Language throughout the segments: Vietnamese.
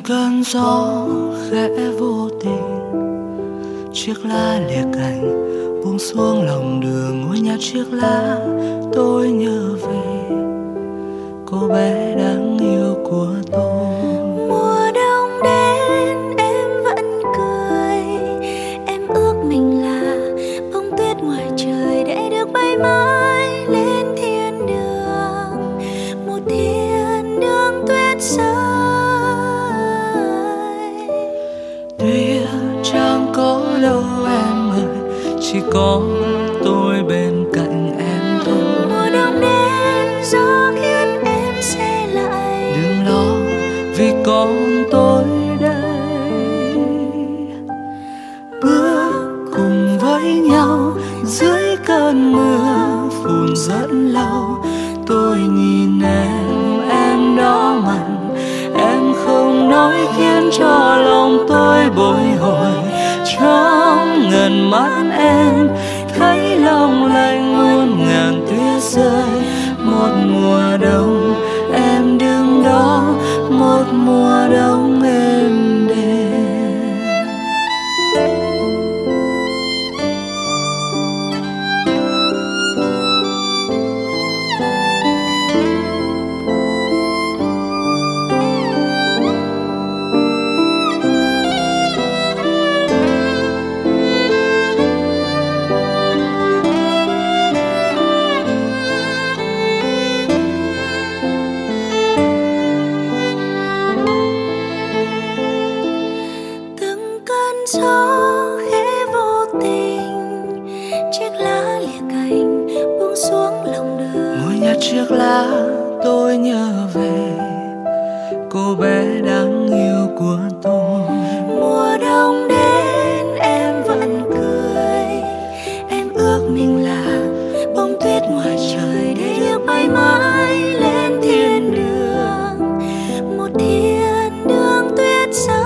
cơn gió khẽ vô tình, chiếc lá lìa cành buông xuống lòng đường. Ngôi nhà chiếc lá tôi nhớ về cô bé đáng yêu của tôi. Mùa đông đến em vẫn cười, em ước mình là bông tuyết ngoài trời để được bay mãi lên thiên đường, một thiên đường tuyết rơi. Tuyết chẳng có đâu em ơi, chỉ có tôi bên cạnh em thôi. Mùa đông đến gió khiến em se lạnh, Đừng lo vì con tôi đây. Bước cùng với nhau dưới cơn mưa phùn rất lâu. Tôi nhìn em đỏ mặt, em không nói khiến cho lòng tôi bồi hồi. Trong ngần mắt em thấy long lanh muôn ngàn tuyết rơi. Một mùa đông em đứng đó, một mùa đông êm đềm. Gió khẽ vô tình, chiếc lá lìa cành buông xuống lòng đường. Ngôi nhà chiếc lá tôi nhớ về cô bé đáng yêu của tôi. Mùa đông đến em vẫn cười, em ước mình là bông tuyết ngoài trời để được bay mãi lên thiên đường, một thiên đường tuyết rơi.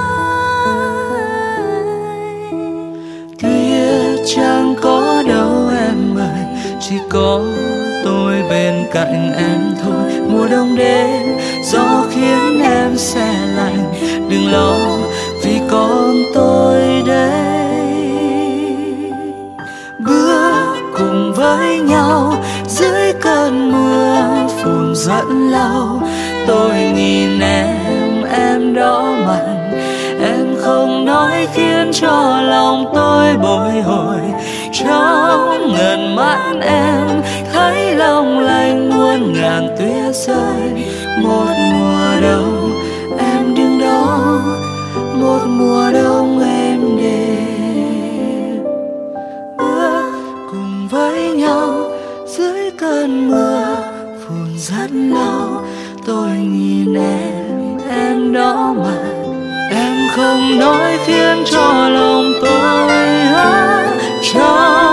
Chẳng có đâu em ơi, chỉ có tôi bên cạnh em thôi. Mùa đông đến gió khiến em se lạnh, đừng lo vì con tôi đây. Bước cùng với nhau dưới cơn mưa phùn rất lâu. Tôi nhìn em đỏ mặt, em không nói khiến cho lòng tôi bồi hồi. Trong ngần mắt em thấy long lanh muôn ngàn tuyết rơi. Một mùa đông em đứng đó, một mùa đông êm đềm. Bước cùng với nhau dưới cơn mưa phùn rất lâu. Tôi nhìn em đỏ mặt, em không nói khiến cho lòng tôi trong